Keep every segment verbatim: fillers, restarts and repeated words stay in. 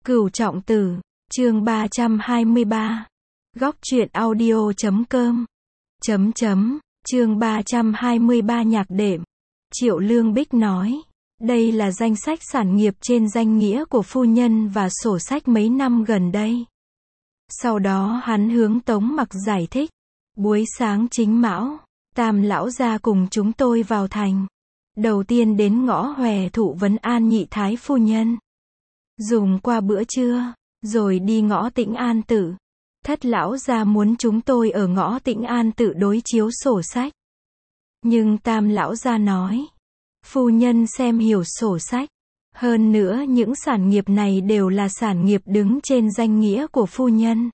Cửu trọng tử, chương ba trăm hai mươi ba. Góc truyện audio chấm com. Chấm chấm, chương ba trăm hai mươi ba nhạc đệm. Triệu Lương Bích nói, đây là danh sách sản nghiệp trên danh nghĩa của phu nhân và sổ sách mấy năm gần đây. Sau đó hắn hướng Tống Mặc giải thích, buổi sáng chính mão, Tam lão gia cùng chúng tôi vào thành. Đầu tiên đến ngõ Hòe Thụ vấn an nhị thái phu nhân. Dùng qua bữa trưa, rồi đi ngõ Tĩnh An Tự. Thất lão gia muốn chúng tôi ở ngõ Tĩnh An Tự đối chiếu sổ sách. Nhưng Tam lão gia nói, phu nhân xem hiểu sổ sách. Hơn nữa những sản nghiệp này đều là sản nghiệp đứng trên danh nghĩa của phu nhân.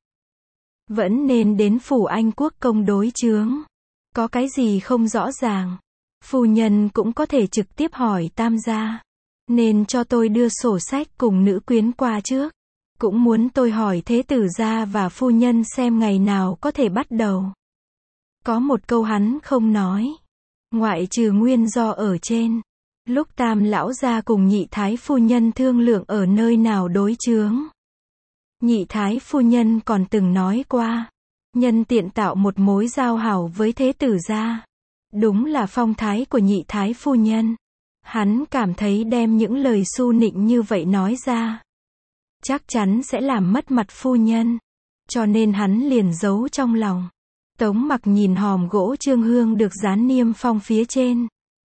Vẫn nên đến phủ Anh Quốc công đối chướng. Có cái gì không rõ ràng, phu nhân cũng có thể trực tiếp hỏi Tam gia. Nên cho tôi đưa sổ sách cùng nữ quyến qua trước. Cũng muốn tôi hỏi thế tử gia và phu nhân xem ngày nào có thể bắt đầu. Có một câu hắn không nói. Ngoại trừ nguyên do ở trên. Lúc Tam lão gia cùng nhị thái phu nhân thương lượng ở nơi nào đối chướng. Nhị thái phu nhân còn từng nói qua. Nhân tiện tạo một mối giao hảo với thế tử gia. Đúng là phong thái của nhị thái phu nhân. Hắn cảm thấy đem những lời su nịnh như vậy nói ra, chắc chắn sẽ làm mất mặt phu nhân. Cho nên hắn liền giấu trong lòng. Tống Mặc nhìn hòm gỗ trương hương được dán niêm phong phía trên.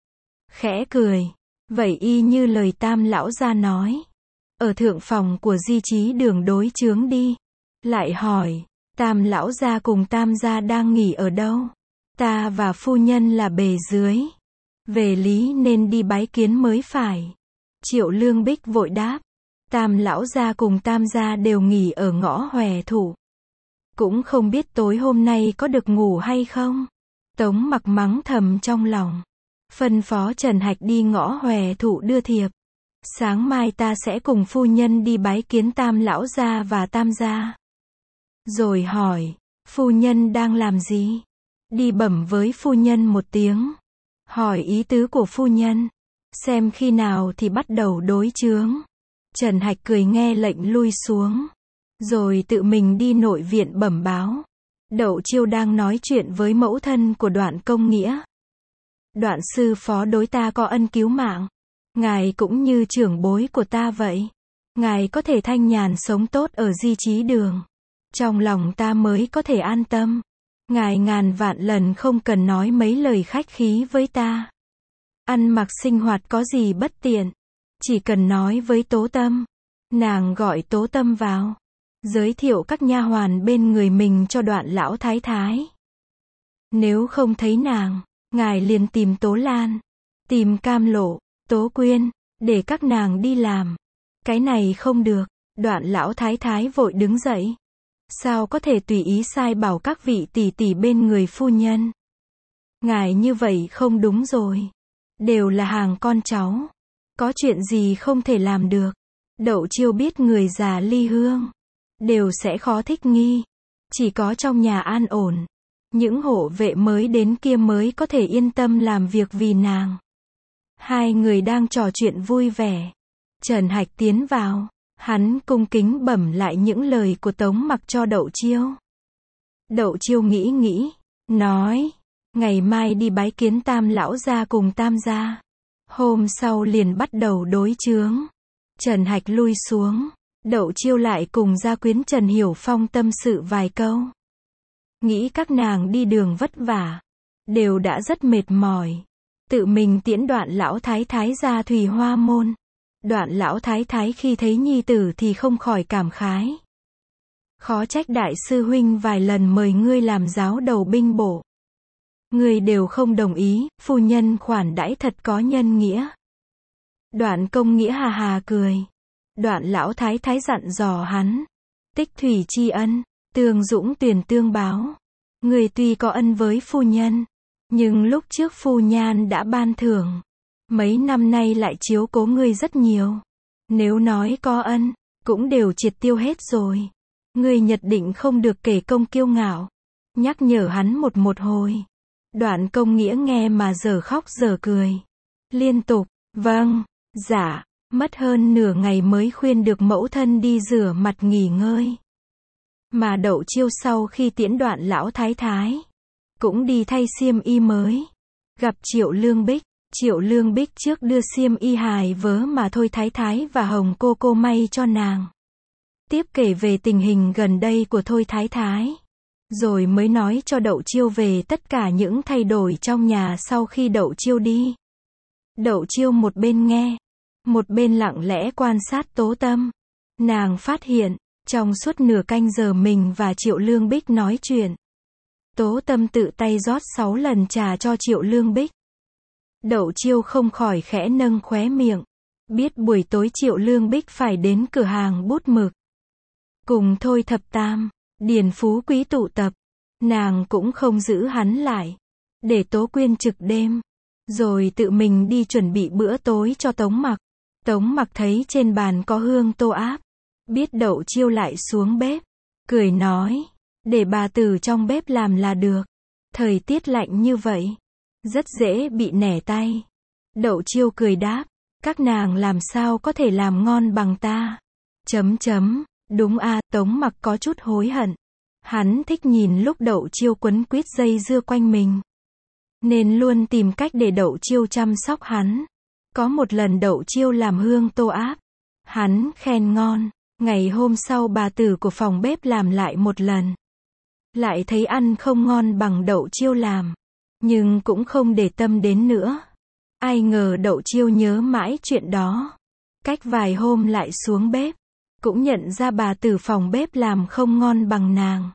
Khẽ cười. Vậy y như lời Tam lão gia nói. Ở thượng phòng của Di Chí Đường đối chướng đi. Lại hỏi, Tam lão gia cùng Tam gia đang nghỉ ở đâu? Ta và phu nhân là bề dưới. Về lý nên đi bái kiến mới phải. Triệu Lương Bích vội đáp. Tam lão gia cùng Tam gia đều nghỉ ở ngõ Hòe Thụ. Cũng không biết tối hôm nay có được ngủ hay không. Tống Mặc mắng thầm trong lòng. Phân phó Trần Hạch đi ngõ Hòe Thụ đưa thiệp. Sáng mai ta sẽ cùng phu nhân đi bái kiến Tam lão gia và Tam gia. Rồi hỏi, phu nhân đang làm gì? Đi bẩm với phu nhân một tiếng. Hỏi ý tứ của phu nhân. Xem khi nào thì bắt đầu đối chướng. Trần Hạch cười nghe lệnh lui xuống. Rồi tự mình đi nội viện bẩm báo. Đậu Chiêu đang nói chuyện với mẫu thân của Đoạn Công Nghĩa. Đoạn sư phó đối ta có ân cứu mạng. Ngài cũng như trưởng bối của ta vậy. Ngài có thể thanh nhàn sống tốt ở Di Chí Đường. Trong lòng ta mới có thể an tâm. Ngài ngàn vạn lần không cần nói mấy lời khách khí với ta. Ăn mặc sinh hoạt có gì bất tiện. Chỉ cần nói với Tố Tâm. Nàng gọi Tố Tâm vào. Giới thiệu các nha hoàn bên người mình cho Đoạn lão thái thái. Nếu không thấy nàng, ngài liền tìm Tố Lan. Tìm Cam Lộ, Tố Quyên. Để các nàng đi làm. Cái này không được. Đoạn lão thái thái vội đứng dậy. Sao có thể tùy ý sai bảo các vị tỷ tỷ bên người phu nhân? Ngài như vậy không đúng rồi. Đều là hàng con cháu. Có chuyện gì không thể làm được. Đậu Chiêu biết người già ly hương. Đều sẽ khó thích nghi. Chỉ có trong nhà an ổn. Những hộ vệ mới đến kia mới có thể yên tâm làm việc vì nàng. Hai người đang trò chuyện vui vẻ. Trần Hạch tiến vào. Hắn cung kính bẩm lại những lời của Tống Mặc cho Đậu Chiêu. Đậu Chiêu nghĩ nghĩ, nói, ngày mai đi bái kiến Tam lão gia cùng Tam gia. Hôm sau liền bắt đầu đối chướng. Trần Hạch lui xuống. Đậu Chiêu lại cùng gia quyến Trần Hiểu Phong tâm sự vài câu. Nghĩ các nàng đi đường vất vả. Đều đã rất mệt mỏi. Tự mình tiễn Đoạn lão thái thái ra Thủy Hoa Môn. Đoạn lão thái thái khi thấy nhi tử thì không khỏi cảm khái. Khó trách đại sư huynh vài lần mời ngươi làm giáo đầu binh bộ. Ngươi đều không đồng ý, phu nhân khoản đãi thật có nhân nghĩa. Đoạn Công Nghĩa hà hà cười. Đoạn lão thái thái dặn dò hắn. Tích thủy tri ân, tương dũng tuyển tương báo. Ngươi tuy có ân với phu nhân, nhưng lúc trước phu nhan đã ban thưởng. Mấy năm nay lại chiếu cố ngươi rất nhiều. Nếu nói có ân, cũng đều triệt tiêu hết rồi. Ngươi nhất định không được kể công kiêu ngạo. Nhắc nhở hắn một một hồi. Đoạn Công Nghĩa nghe mà dở khóc dở cười. Liên tục, vâng, dạ, Mất hơn nửa ngày mới khuyên được mẫu thân đi rửa mặt nghỉ ngơi. Mà Đậu Chiêu sau khi tiễn đoạn lão thái thái, cũng đi thay xiêm y mới. Gặp Triệu Lương Bích, Triệu Lương Bích trước đưa xiêm y hài vớ mà Thôi thái thái và Hồng cô cô may cho nàng. Tiếp kể về tình hình gần đây của Thôi thái thái. Rồi mới nói cho Đậu Chiêu về tất cả những thay đổi trong nhà sau khi Đậu Chiêu đi. Đậu Chiêu một bên nghe, một bên lặng lẽ quan sát Tố Tâm. Nàng phát hiện, trong suốt nửa canh giờ mình và Triệu Lương Bích nói chuyện, Tố Tâm tự tay rót sáu lần trà cho Triệu Lương Bích. Đậu Chiêu không khỏi khẽ nâng khóe miệng. Biết buổi tối Triệu Lương Bích phải đến cửa hàng bút mực. Cùng Thôi Thập Tam, Điền Phú Quý tụ tập. Nàng cũng không giữ hắn lại. Để Tố Quyên trực đêm. Rồi tự mình đi chuẩn bị bữa tối cho Tống Mặc. Tống Mặc thấy trên bàn có hương tô áp. Biết Đậu Chiêu lại xuống bếp. Cười nói, để bà tử trong bếp làm là được. Thời tiết lạnh như vậy, rất dễ bị nẻ tay. Đậu Chiêu cười đáp, các nàng làm sao có thể làm ngon bằng ta. Chấm chấm, đúng a. Tống Mặc có chút hối hận. Hắn thích nhìn lúc Đậu Chiêu quấn quýt dây dưa quanh mình, nên luôn tìm cách để Đậu Chiêu chăm sóc hắn. Có một lần Đậu Chiêu làm hương tô áp, hắn khen ngon. Ngày hôm sau bà tử của phòng bếp làm lại một lần, lại thấy ăn không ngon bằng Đậu Chiêu làm, nhưng cũng không để tâm đến nữa. Ai ngờ Đậu Chiêu nhớ mãi chuyện đó. Cách vài hôm lại xuống bếp, cũng nhận ra bà tử phòng bếp làm không ngon bằng nàng.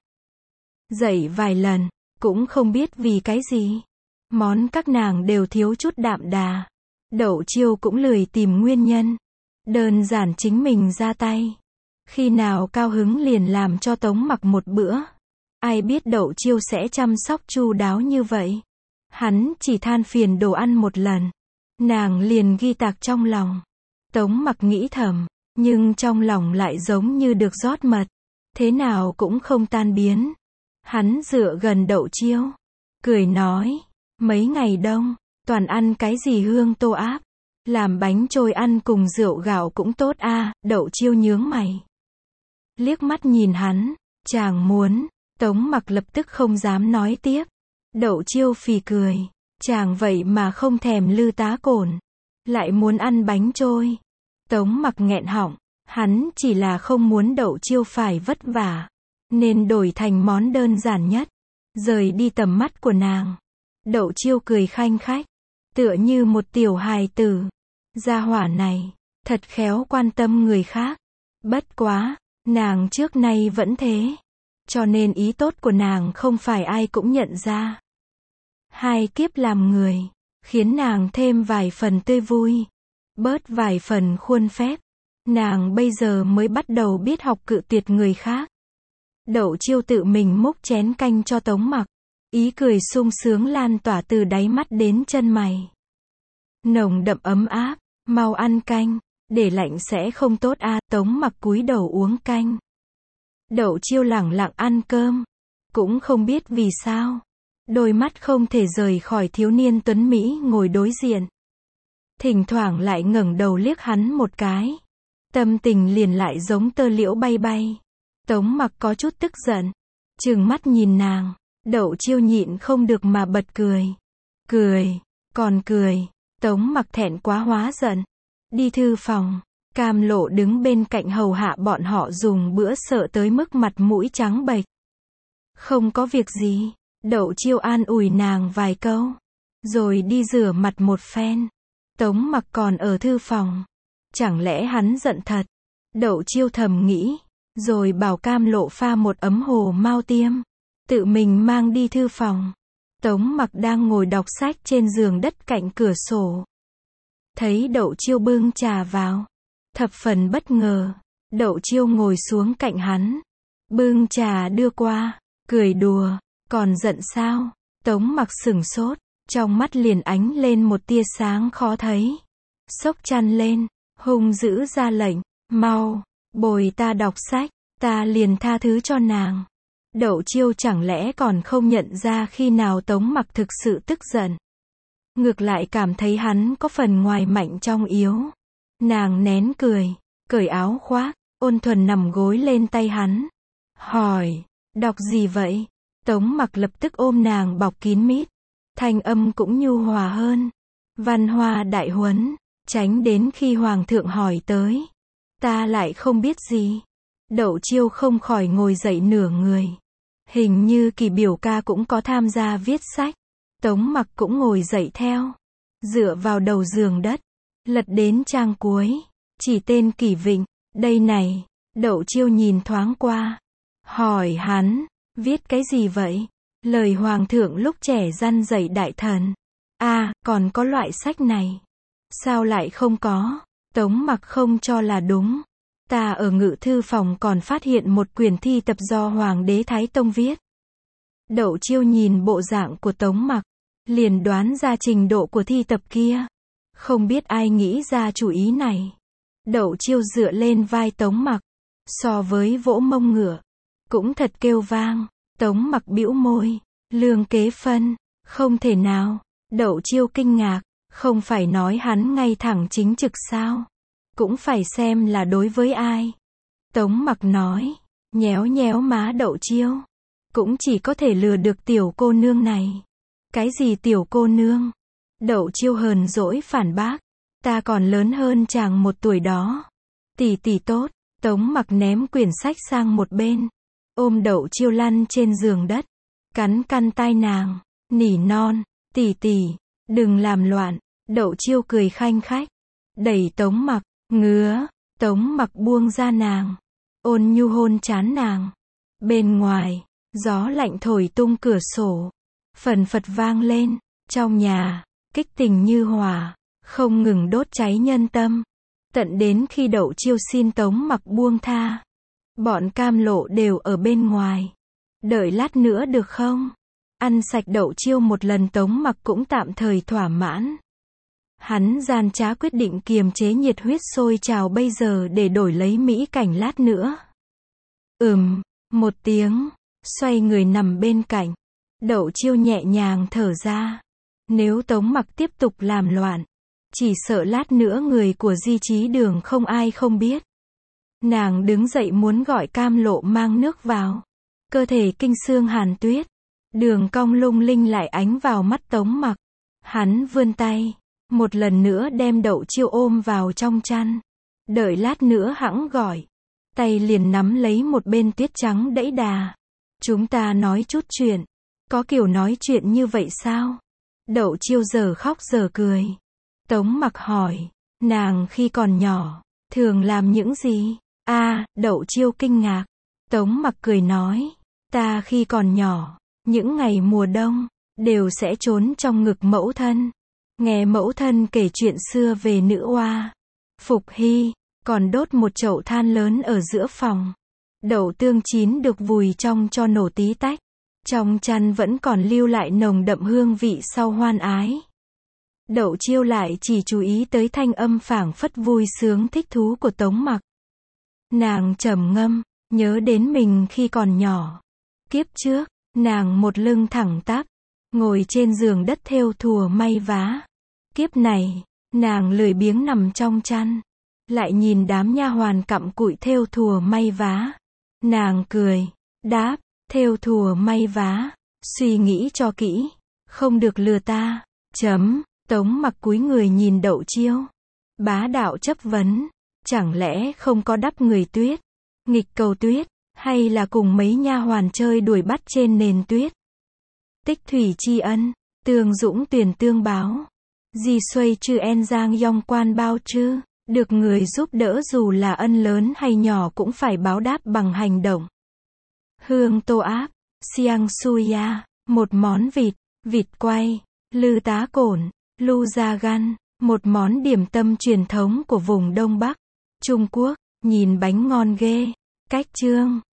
Dậy vài lần, cũng không biết vì cái gì. Món các nàng đều thiếu chút đạm đà. Đậu Chiêu cũng lười tìm nguyên nhân. Đơn giản chính mình ra tay. Khi nào cao hứng liền làm cho Tống Mặc một bữa. Ai biết Đậu Chiêu sẽ chăm sóc chu đáo như vậy. Hắn chỉ than phiền đồ ăn một lần, nàng liền ghi tạc trong lòng. Tống Mặc nghĩ thầm, nhưng trong lòng lại giống như được rót mật, thế nào cũng không tan biến. Hắn dựa gần Đậu Chiêu, cười nói, mấy ngày đông, toàn ăn cái gì hương tô áp, làm bánh trôi ăn cùng rượu gạo cũng tốt a. À. Đậu Chiêu nhướng mày, liếc mắt nhìn hắn, chàng muốn. Tống Mặc lập tức không dám nói tiếp. Đậu Chiêu phì cười, chàng vậy mà không thèm lư tá cồn, lại muốn ăn bánh trôi. Tống Mặc nghẹn họng, hắn chỉ là không muốn Đậu Chiêu phải vất vả, nên đổi thành món đơn giản nhất, rời đi tầm mắt của nàng. Đậu Chiêu cười khanh khách, tựa như một tiểu hài tử. Gia hỏa này, thật khéo quan tâm người khác. Bất quá, nàng trước nay vẫn thế, cho nên ý tốt của nàng không phải ai cũng nhận ra. Hai kiếp làm người, khiến nàng thêm vài phần tươi vui, bớt vài phần khuôn phép. Nàng bây giờ mới bắt đầu biết học cự tuyệt người khác. Đậu Chiêu tự mình múc chén canh cho Tống Mặc, ý cười sung sướng lan tỏa từ đáy mắt đến chân mày. Nồng đậm ấm áp, mau ăn canh, để lạnh sẽ không tốt a. À. Tống Mặc cúi đầu uống canh. Đậu Chiêu lẳng lặng ăn cơm, cũng không biết vì sao, đôi mắt không thể rời khỏi thiếu niên tuấn Mỹ ngồi đối diện. Thỉnh thoảng lại ngẩng đầu liếc hắn một cái, tâm tình liền lại giống tơ liễu bay bay. Tống Mặc có chút tức giận, trừng mắt nhìn nàng. Đậu Chiêu nhịn không được mà bật cười. Cười, còn cười. Tống Mặc thẹn quá hóa giận, đi thư phòng. Cam Lộ đứng bên cạnh hầu hạ bọn họ dùng bữa sợ tới mức mặt mũi trắng bệch. Không có việc gì. Đậu Chiêu an ủi nàng vài câu, rồi đi rửa mặt một phen. Tống Mặc còn ở thư phòng, chẳng lẽ hắn giận thật? Đậu Chiêu thầm nghĩ, rồi bảo Cam Lộ pha một ấm hồ mao tiêm, tự mình mang đi thư phòng. Tống Mặc đang ngồi đọc sách trên giường đất cạnh cửa sổ, thấy Đậu Chiêu bưng trà vào, thập phần bất ngờ. Đậu Chiêu ngồi xuống cạnh hắn, bưng trà đưa qua, cười đùa, còn giận sao? Tống Mặc sửng sốt, trong mắt liền ánh lên một tia sáng khó thấy. Xốc chăn lên, hung dữ ra lệnh, mau, bồi ta đọc sách, ta liền tha thứ cho nàng. Đậu Chiêu chẳng lẽ còn không nhận ra khi nào Tống Mặc thực sự tức giận. Ngược lại cảm thấy hắn có phần ngoài mạnh trong yếu. Nàng nén cười, cởi áo khoác, ôn thuần nằm gối lên tay hắn. Hỏi, đọc gì vậy? Tống Mặc lập tức ôm nàng bọc kín mít. Thanh âm cũng nhu hòa hơn. Văn Hoa đại huấn, tránh đến khi hoàng thượng hỏi tới. Ta lại không biết gì. Đậu Chiêu không khỏi ngồi dậy nửa người. Hình như Kỳ biểu ca cũng có tham gia viết sách. Tống Mặc cũng ngồi dậy theo. Dựa vào đầu giường đất. Lật đến trang cuối. Chỉ tên Kỳ Vịnh. Đây này. Đậu Chiêu nhìn thoáng qua. Hỏi hắn. Viết cái gì vậy? Lời hoàng thượng lúc trẻ răn dạy đại thần. À, còn có loại sách này. Sao lại không có? Tống Mặc không cho là đúng. Ta ở ngự thư phòng còn phát hiện một quyển thi tập do Hoàng đế Thái Tông viết. Đậu Chiêu nhìn bộ dạng của Tống Mặc, liền đoán ra trình độ của thi tập kia. Không biết ai nghĩ ra chủ ý này. Đậu Chiêu dựa lên vai Tống Mặc, so với vỗ mông ngựa, cũng thật kêu vang. Tống Mặc bĩu môi, lương kế phân, không thể nào. Đậu Chiêu kinh ngạc, không phải nói hắn ngay thẳng chính trực sao? Cũng phải xem là đối với ai. Tống Mặc nói, nhéo nhéo má Đậu Chiêu. Cũng chỉ có thể lừa được tiểu cô nương này. Cái gì tiểu cô nương? Đậu Chiêu hờn dỗi phản bác. Ta còn lớn hơn chàng một tuổi đó. Tỷ tỷ tốt. Tống Mặc ném quyển sách sang một bên. Ôm Đậu Chiêu lăn trên giường đất. Cắn căn tai nàng. Nỉ non. Tỷ tỷ, đừng làm loạn. Đậu Chiêu cười khanh khách. Đẩy Tống Mặc. Ngứa. Tống Mặc buông ra nàng. Ôn nhu hôn trán nàng. Bên ngoài, gió lạnh thổi tung cửa sổ. Phần phật vang lên. Trong nhà, kích tình như hỏa, không ngừng đốt cháy nhân tâm. Tận đến khi Đậu Chiêu xin Tống Mặc buông tha. Bọn Cam Lộ đều ở bên ngoài. Đợi lát nữa được không? Ăn sạch Đậu Chiêu một lần Tống Mặc cũng tạm thời thỏa mãn. Hắn gian trá quyết định kiềm chế nhiệt huyết sôi trào bây giờ để đổi lấy mỹ cảnh lát nữa. Ừm, một tiếng, xoay người nằm bên cạnh. Đậu Chiêu nhẹ nhàng thở ra. Nếu Tống Mặc tiếp tục làm loạn, chỉ sợ lát nữa người của Di Chí Đường không ai không biết. Nàng đứng dậy muốn gọi Cam Lộ mang nước vào. Cơ thể kinh xương hàn tuyết. Đường cong lung linh lại ánh vào mắt Tống Mặc. Hắn vươn tay, một lần nữa đem Đậu Chiêu ôm vào trong chăn. Đợi lát nữa hẵng gọi. Tay liền nắm lấy một bên tuyết trắng đẫy đà. Chúng ta nói chút chuyện. Có kiểu nói chuyện như vậy sao? Đậu Chiêu giờ khóc giờ cười. Tống Mặc hỏi, nàng khi còn nhỏ, thường làm những gì? À, Đậu Chiêu kinh ngạc. Tống Mặc cười nói, ta khi còn nhỏ, những ngày mùa đông, đều sẽ trốn trong ngực mẫu thân. Nghe mẫu thân kể chuyện xưa về nữ oa Phục Hy, còn đốt một chậu than lớn ở giữa phòng. Đậu tương chín được vùi trong cho nổ tí tách. Trong chăn vẫn còn lưu lại nồng đậm hương vị sau hoan ái. Đậu Chiêu lại chỉ chú ý tới thanh âm phảng phất vui sướng thích thú của Tống Mặc. Nàng trầm ngâm, nhớ đến mình khi còn nhỏ. Kiếp trước, nàng một lưng thẳng tắp, ngồi trên giường đất thêu thùa may vá. Kiếp này, nàng lười biếng nằm trong chăn, lại nhìn đám nha hoàn cặm cụi thêu thùa may vá. Nàng cười, đáp, thêu thùa may vá, suy nghĩ cho kỹ, không được lừa ta. Chấm. Tống Mặc cúi người nhìn Đậu Chiêu. Bá đạo chấp vấn, chẳng lẽ không có đắp người tuyết, nghịch cầu tuyết, hay là cùng mấy nha hoàn chơi đuổi bắt trên nền tuyết? Tích thủy tri ân, tương dũng tuyển tương báo. Di xuôi chư en giang yong quan bao chư. Được người giúp đỡ dù là ân lớn hay nhỏ cũng phải báo đáp bằng hành động. Hương tô áp, siang suya, một món vịt, vịt quay, lư tá cổn, lu da gan, một món điểm tâm truyền thống của vùng Đông Bắc Trung Quốc, nhìn bánh ngon ghê. Cách chương